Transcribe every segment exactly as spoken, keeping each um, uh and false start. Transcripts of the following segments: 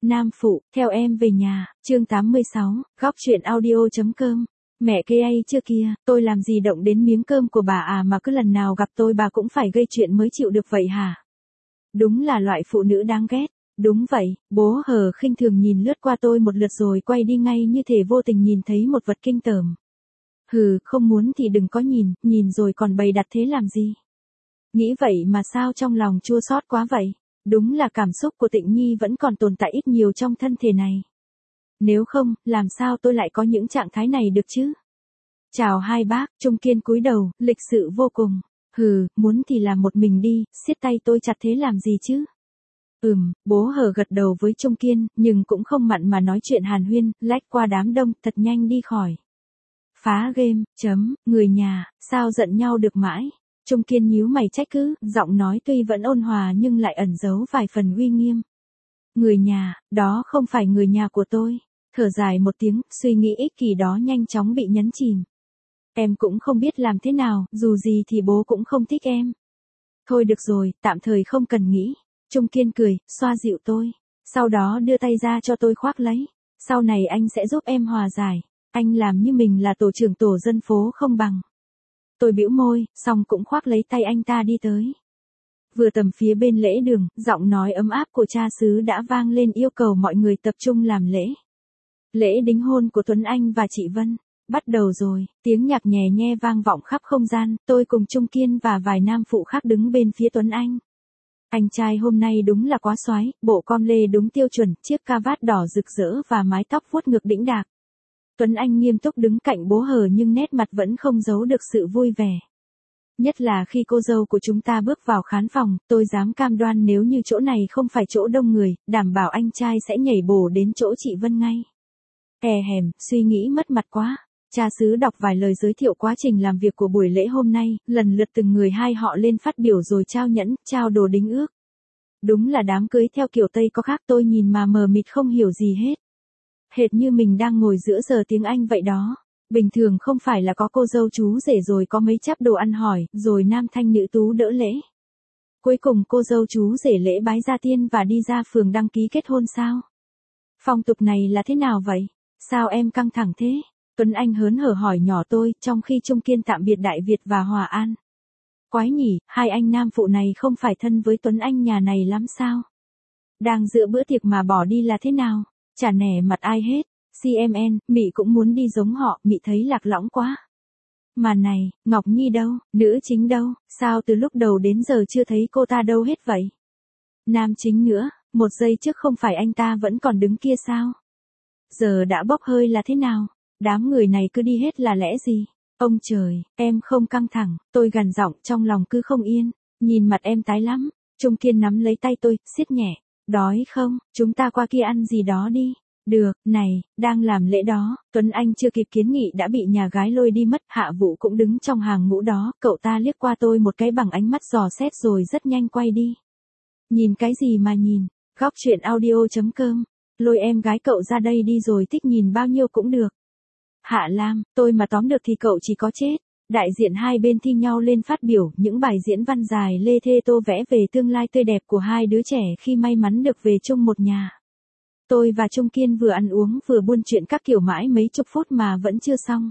Nam Phụ, theo em về nhà, chương tám mươi sáu, góc truyện audio.com. Mẹ kê ai chưa kia, tôi làm gì động đến miếng cơm của bà à mà cứ lần nào gặp tôi bà cũng phải gây chuyện mới chịu được vậy hả? Đúng là loại phụ nữ đáng ghét. Đúng vậy, bố hờ khinh thường nhìn lướt qua tôi một lượt rồi quay đi ngay như thể vô tình nhìn thấy một vật kinh tởm. Hừ, không muốn thì đừng có nhìn, nhìn rồi còn bày đặt thế làm gì? Nghĩ vậy mà sao trong lòng chua xót quá vậy? Đúng là cảm xúc của Tịnh Nhi vẫn còn tồn tại ít nhiều trong thân thể này. Nếu không, làm sao tôi lại có những trạng thái này được chứ? Chào hai bác, Trung Kiên cúi đầu, lịch sự vô cùng. Hừ, muốn thì làm một mình đi, siết tay tôi chặt thế làm gì chứ? Ừm, bố hờ gật đầu với Trung Kiên, nhưng cũng không mặn mà nói chuyện hàn huyên, lách qua đám đông, thật nhanh đi khỏi. Phá game, chấm, người nhà, sao giận nhau được mãi? Trung Kiên nhíu mày trách cứ, giọng nói tuy vẫn ôn hòa nhưng lại ẩn giấu vài phần uy nghiêm. Người nhà, đó không phải người nhà của tôi. Thở dài một tiếng, suy nghĩ ích kỷ đó nhanh chóng bị nhấn chìm. Em cũng không biết làm thế nào, dù gì thì bố cũng không thích em. Thôi được rồi, tạm thời không cần nghĩ. Trung Kiên cười, xoa dịu tôi. Sau đó đưa tay ra cho tôi khoác lấy. Sau này anh sẽ giúp em hòa giải. Anh làm như mình là tổ trưởng tổ dân phố không bằng. Tôi bĩu môi, xong cũng khoác lấy tay anh ta đi tới. Vừa tầm phía bên lễ đường, giọng nói ấm áp của cha xứ đã vang lên yêu cầu mọi người tập trung làm lễ. Lễ đính hôn của Tuấn Anh và chị Vân. Bắt đầu rồi, tiếng nhạc nhè nhe vang vọng khắp không gian, tôi cùng Trung Kiên và vài nam phụ khác đứng bên phía Tuấn Anh. Anh trai hôm nay đúng là quá soái, bộ com lê đúng tiêu chuẩn, chiếc cà vạt đỏ rực rỡ và mái tóc vuốt ngược đĩnh đạc. Tuấn Anh nghiêm túc đứng cạnh bố hờ nhưng nét mặt vẫn không giấu được sự vui vẻ. Nhất là khi cô dâu của chúng ta bước vào khán phòng, tôi dám cam đoan nếu như chỗ này không phải chỗ đông người, đảm bảo anh trai sẽ nhảy bổ đến chỗ chị Vân ngay. È hèm, suy nghĩ mất mặt quá. Cha xứ đọc vài lời giới thiệu quá trình làm việc của buổi lễ hôm nay, lần lượt từng người hai họ lên phát biểu rồi trao nhẫn, trao đồ đính ước. Đúng là đám cưới theo kiểu Tây có khác, tôi nhìn mà mờ mịt không hiểu gì hết. Hệt như mình đang ngồi giữa giờ tiếng Anh vậy đó. Bình thường không phải là có cô dâu chú rể rồi có mấy cháp đồ ăn hỏi, rồi nam thanh nữ tú đỡ lễ. Cuối cùng cô dâu chú rể lễ bái gia tiên và đi ra phường đăng ký kết hôn sao? Phong tục này là thế nào vậy? Sao em căng thẳng thế? Tuấn Anh hớn hở hỏi nhỏ tôi, trong khi Trung Kiên tạm biệt Đại Việt và Hòa An. Quái nhỉ, hai anh nam phụ này không phải thân với Tuấn Anh nhà này lắm sao? Đang giữa bữa tiệc mà bỏ đi là thế nào? Chả nể mặt ai hết. xê em en, Mị cũng muốn đi giống họ, Mị thấy lạc lõng quá. Mà này, Ngọc Nhi đâu, nữ chính đâu, sao từ lúc đầu đến giờ chưa thấy cô ta đâu hết vậy? Nam chính nữa, một giây trước không phải anh ta vẫn còn đứng kia sao? Giờ đã bốc hơi là thế nào? Đám người này cứ đi hết là lẽ gì? Ông trời, em không căng thẳng, tôi gằn giọng trong lòng cứ không yên, nhìn mặt em tái lắm. Trung Kiên nắm lấy tay tôi, siết nhẹ. Đói không, chúng ta qua kia ăn gì đó đi. Được, này, đang làm lễ đó, Tuấn Anh chưa kịp kiến nghị đã bị nhà gái lôi đi mất, Hạ Vũ cũng đứng trong hàng ngũ đó, cậu ta liếc qua tôi một cái bằng ánh mắt dò xét rồi rất nhanh quay đi. Nhìn cái gì mà nhìn, góc truyện audio.com, lôi em gái cậu ra đây đi rồi thích nhìn bao nhiêu cũng được. Hạ Lam, tôi mà tóm được thì cậu chỉ có chết. Đại diện hai bên thi nhau lên phát biểu, những bài diễn văn dài lê thê tô vẽ về tương lai tươi đẹp của hai đứa trẻ khi may mắn được về chung một nhà. Tôi và Trung Kiên vừa ăn uống vừa buôn chuyện các kiểu mãi mấy chục phút mà vẫn chưa xong.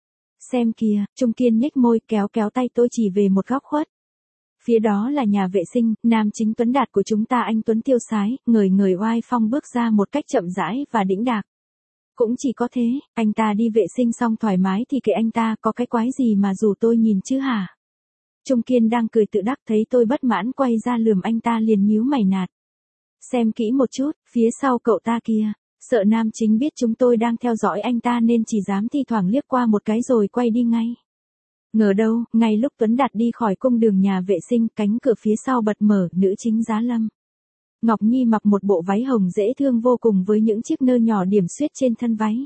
Xem kìa, Trung Kiên nhếch môi kéo kéo tay tôi chỉ về một góc khuất. Phía đó là nhà vệ sinh, nam chính tuấn đạt của chúng ta anh Tuấn tiêu sái, ngời ngời oai phong bước ra một cách chậm rãi và đĩnh đạc. Cũng chỉ có thế, anh ta đi vệ sinh xong thoải mái thì kệ anh ta, có cái quái gì mà rủ tôi nhìn chứ hả? Trung Kiên đang cười tự đắc thấy tôi bất mãn quay ra lườm anh ta liền nhíu mày nạt. Xem kỹ một chút, phía sau cậu ta kia, sợ nam chính biết chúng tôi đang theo dõi anh ta nên chỉ dám thi thoảng liếc qua một cái rồi quay đi ngay. Ngờ đâu, ngay lúc Tuấn Đạt đi khỏi cung đường nhà vệ sinh, cánh cửa phía sau bật mở, nữ chính Giá Lâm. Ngọc Nhi mặc một bộ váy hồng dễ thương vô cùng với những chiếc nơ nhỏ điểm xuyết trên thân váy.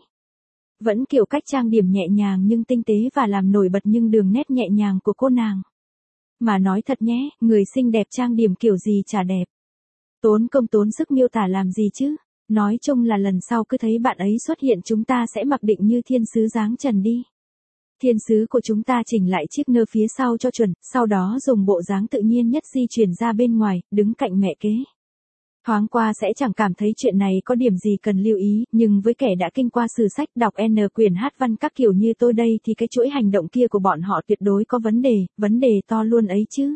Vẫn kiểu cách trang điểm nhẹ nhàng nhưng tinh tế và làm nổi bật nhưng đường nét nhẹ nhàng của cô nàng. Mà nói thật nhé, người xinh đẹp trang điểm kiểu gì chả đẹp. Tốn công tốn sức miêu tả làm gì chứ? Nói chung là lần sau cứ thấy bạn ấy xuất hiện chúng ta sẽ mặc định như thiên sứ dáng trần đi. Thiên sứ của chúng ta chỉnh lại chiếc nơ phía sau cho chuẩn, sau đó dùng bộ dáng tự nhiên nhất di chuyển ra bên ngoài, đứng cạnh mẹ kế. Thoáng qua sẽ chẳng cảm thấy chuyện này có điểm gì cần lưu ý, nhưng với kẻ đã kinh qua sử sách đọc N quyển hát văn các kiểu như tôi đây thì cái chuỗi hành động kia của bọn họ tuyệt đối có vấn đề, vấn đề to luôn ấy chứ.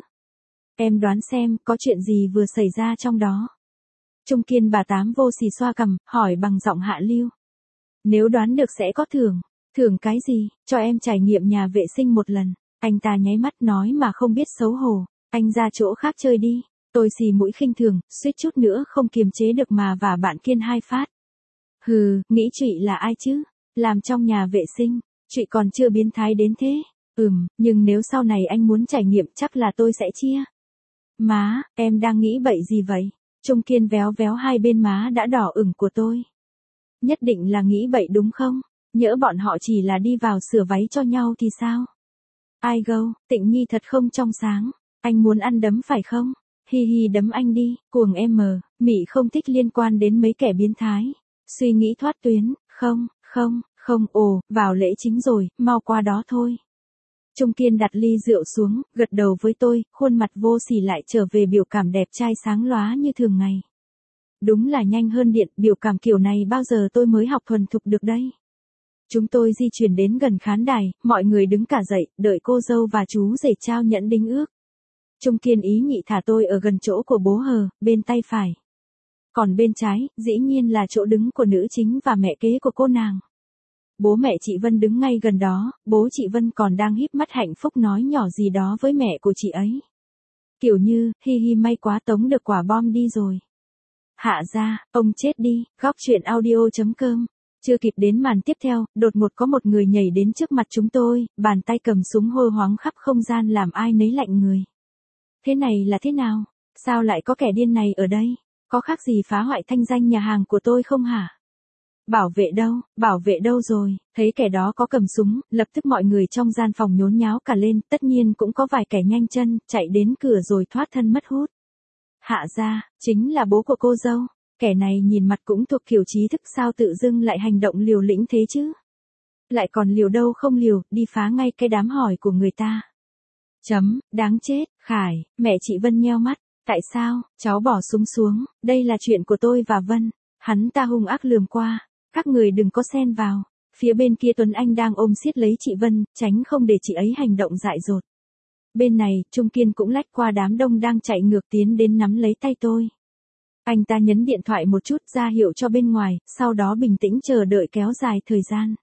Em đoán xem, có chuyện gì vừa xảy ra trong đó? Trung kiên bà Tám vô sỉ xoa cằm, hỏi bằng giọng hạ lưu. Nếu đoán được sẽ có thưởng. Thưởng cái gì? Cho em trải nghiệm nhà vệ sinh một lần. Anh ta nháy mắt nói mà không biết xấu hổ. Anh ra chỗ khác chơi đi. Tôi xì mũi khinh thường, suýt chút nữa không kiềm chế được mà vả bạn Kiên hai phát. Hừ, nghĩ chị là ai chứ? Làm trong nhà vệ sinh, chị còn chưa biến thái đến thế. Ừm, nhưng nếu sau này anh muốn trải nghiệm chắc là tôi sẽ chia. Má, em đang nghĩ bậy gì vậy? Trung Kiên véo véo hai bên má đã đỏ ửng của tôi. Nhất định là nghĩ bậy đúng không? Nhỡ bọn họ chỉ là đi vào sửa váy cho nhau thì sao? Ai gâu, Tịnh Nhi thật không trong sáng. Anh muốn ăn đấm phải không? Hi hi đấm anh đi, cuồng em mờ, Mị không thích liên quan đến mấy kẻ biến thái. Suy nghĩ thoát tuyến, không, không, không, ồ, vào lễ chính rồi, mau qua đó thôi. Trung Kiên đặt ly rượu xuống, gật đầu với tôi, khuôn mặt vô sỉ lại trở về biểu cảm đẹp trai sáng lóa như thường ngày. Đúng là nhanh hơn điện, biểu cảm kiểu này bao giờ tôi mới học thuần thục được đây. Chúng tôi di chuyển đến gần khán đài, mọi người đứng cả dậy, đợi cô dâu và chú rể trao nhẫn đính ước. Trung Kiên ý nhị thả tôi ở gần chỗ của bố hờ, bên tay phải. Còn bên trái, dĩ nhiên là chỗ đứng của nữ chính và mẹ kế của cô nàng. Bố mẹ chị Vân đứng ngay gần đó, bố chị Vân còn đang híp mắt hạnh phúc nói nhỏ gì đó với mẹ của chị ấy. Kiểu như, hi hi may quá tống được quả bom đi rồi. Hạ ra, ông chết đi, góc chuyện audio.com. Chưa kịp đến màn tiếp theo, đột ngột có một người nhảy đến trước mặt chúng tôi, bàn tay cầm súng hô hoáng khắp không gian làm ai nấy lạnh người. Thế này là thế nào? Sao lại có kẻ điên này ở đây? Có khác gì phá hoại thanh danh nhà hàng của tôi không hả? Bảo vệ đâu, bảo vệ đâu rồi? Thấy kẻ đó có cầm súng, lập tức mọi người trong gian phòng nhốn nháo cả lên, tất nhiên cũng có vài kẻ nhanh chân, chạy đến cửa rồi thoát thân mất hút. Hạ ra, chính là bố của cô dâu. Kẻ này nhìn mặt cũng thuộc kiểu trí thức sao tự dưng lại hành động liều lĩnh thế chứ? Lại còn liều đâu không liều, đi phá ngay cái đám hỏi của người ta. Chấm, đáng chết, Khải, mẹ chị Vân nheo mắt. Tại sao, cháu bỏ súng xuống, đây là chuyện của tôi và Vân. Hắn ta hung ác lườm qua, các người đừng có xen vào. Phía bên kia Tuấn Anh đang ôm siết lấy chị Vân, tránh không để chị ấy hành động dại dột. Bên này, Trung Kiên cũng lách qua đám đông đang chạy ngược tiến đến nắm lấy tay tôi. Anh ta nhấn điện thoại một chút ra hiệu cho bên ngoài, sau đó bình tĩnh chờ đợi kéo dài thời gian.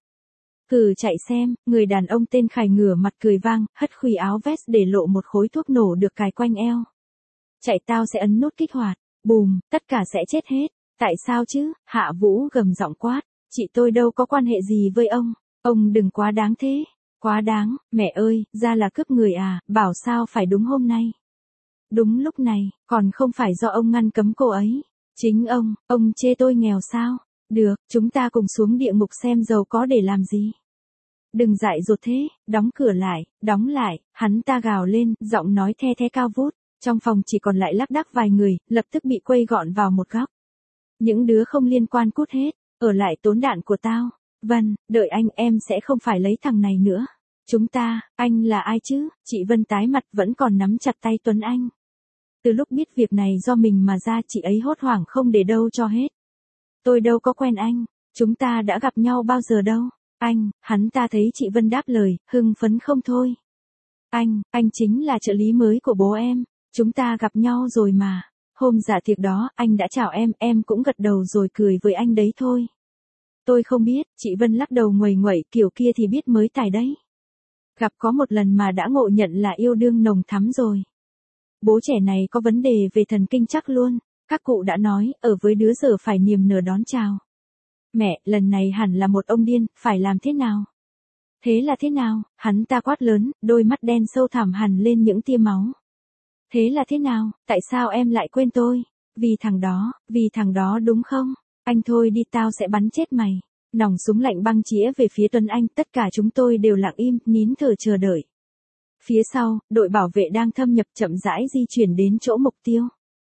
Cử chạy xem, người đàn ông tên Khải ngửa mặt cười vang, hất khuy áo vest để lộ một khối thuốc nổ được cài quanh eo. Chạy tao sẽ ấn nút kích hoạt, bùm, tất cả sẽ chết hết. Tại sao chứ? Hạ Vũ gầm giọng quát, chị tôi đâu có quan hệ gì với ông, ông đừng quá đáng thế. Quá đáng, mẹ ơi, ra là cướp người à, bảo sao phải đúng hôm nay. Đúng lúc này, còn không phải do ông ngăn cấm cô ấy. Chính ông, ông chê tôi nghèo sao? Được, chúng ta cùng xuống địa ngục xem giàu có để làm gì. Đừng dại dột thế, đóng cửa lại, đóng lại, hắn ta gào lên, giọng nói the the cao vút. Trong phòng chỉ còn lại lác đác vài người, lập tức bị quây gọn vào một góc. Những đứa không liên quan cút hết, ở lại tốn đạn của tao. Vân, đợi anh, em sẽ không phải lấy thằng này nữa. Chúng ta, anh là ai chứ? Chị Vân tái mặt vẫn còn nắm chặt tay Tuấn Anh. Từ lúc biết việc này do mình mà ra chị ấy hốt hoảng không để đâu cho hết. Tôi đâu có quen anh, chúng ta đã gặp nhau bao giờ đâu. Anh, hắn ta thấy chị Vân đáp lời, hưng phấn không thôi. Anh, anh chính là trợ lý mới của bố em, chúng ta gặp nhau rồi mà. Hôm dạ tiệc đó, anh đã chào em, em cũng gật đầu rồi cười với anh đấy thôi. Tôi không biết, chị Vân lắc đầu nguầy nguậy, kiểu kia thì biết mới tài đấy. Gặp có một lần mà đã ngộ nhận là yêu đương nồng thắm rồi. Bố trẻ này có vấn đề về thần kinh chắc luôn, các cụ đã nói, ở với đứa giờ phải niềm nở đón chào. Mẹ, lần này hẳn là một ông điên, phải làm thế nào? Thế là thế nào? Hắn ta quát lớn, đôi mắt đen sâu thẳm hẳn lên những tia máu. Thế là thế nào? Tại sao em lại quên tôi? Vì thằng đó, vì thằng đó đúng không? Anh thôi đi, tao sẽ bắn chết mày. Nòng súng lạnh băng chĩa về phía Tuấn Anh, tất cả chúng tôi đều lặng im, nín thở chờ đợi. Phía sau, đội bảo vệ đang thâm nhập chậm rãi di chuyển đến chỗ mục tiêu.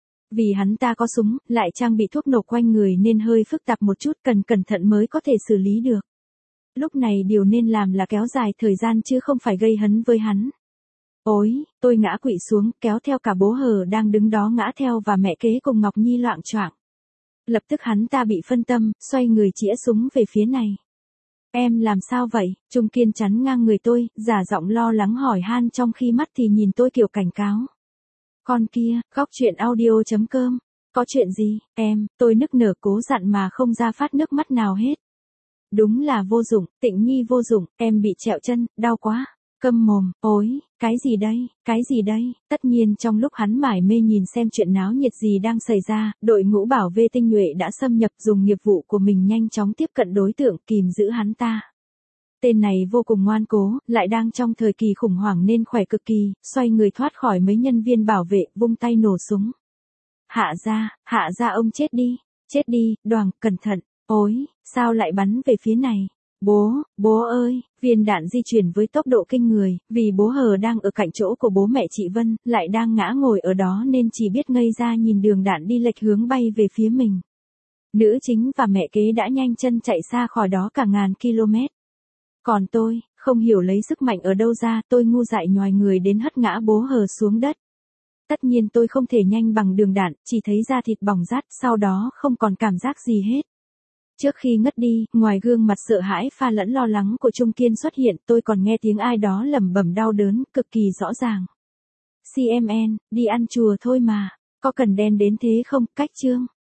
Vì hắn ta có súng, lại trang bị thuốc nổ quanh người nên hơi phức tạp một chút, cần cẩn thận mới có thể xử lý được. Lúc này điều nên làm là kéo dài thời gian chứ không phải gây hấn với hắn. Ôi, tôi ngã quỵ xuống, kéo theo cả bố Hờ đang đứng đó ngã theo và mẹ kế cùng Ngọc Nhi loạng choạng. Lập tức hắn ta bị phân tâm, xoay người chĩa súng về phía này. Em làm sao vậy? Trung Kiên chắn ngang người tôi, giả giọng lo lắng hỏi han trong khi mắt thì nhìn tôi kiểu cảnh cáo. Con kia, góc chuyện audio chấm com. Có chuyện gì, em, tôi nức nở cố dặn mà không ra phát nước mắt nào hết. Đúng là vô dụng, Tịnh Nhi vô dụng, em bị trẹo chân, đau quá. Câm mồm, ôi, cái gì đây, cái gì đây? Tất nhiên trong lúc hắn mải mê nhìn xem chuyện náo nhiệt gì đang xảy ra, đội ngũ bảo vệ tinh nhuệ đã xâm nhập dùng nghiệp vụ của mình nhanh chóng tiếp cận đối tượng kìm giữ hắn ta. Tên này vô cùng ngoan cố, lại đang trong thời kỳ khủng hoảng nên khỏe cực kỳ, xoay người thoát khỏi mấy nhân viên bảo vệ, vung tay nổ súng. Hạ ra, hạ ra ông chết đi, chết đi, Đoàn, cẩn thận, ôi, sao lại bắn về phía này? Bố, bố ơi, viên đạn di chuyển với tốc độ kinh người, vì bố Hờ đang ở cạnh chỗ của bố mẹ chị Vân, lại đang ngã ngồi ở đó nên chỉ biết ngây ra nhìn đường đạn đi lệch hướng bay về phía mình. Nữ chính và mẹ kế đã nhanh chân chạy xa khỏi đó cả ngàn km. Còn tôi, không hiểu lấy sức mạnh ở đâu ra, tôi ngu dại nhòi người đến hất ngã bố Hờ xuống đất. Tất nhiên tôi không thể nhanh bằng đường đạn, chỉ thấy da thịt bỏng rát, sau đó không còn cảm giác gì hết. Trước khi ngất đi, ngoài gương mặt sợ hãi pha lẫn lo lắng của Trung Kiên xuất hiện, tôi còn nghe tiếng ai đó lẩm bẩm đau đớn, cực kỳ rõ ràng. xê em en, đi ăn chùa thôi mà, có cần đen đến thế không, cách chương.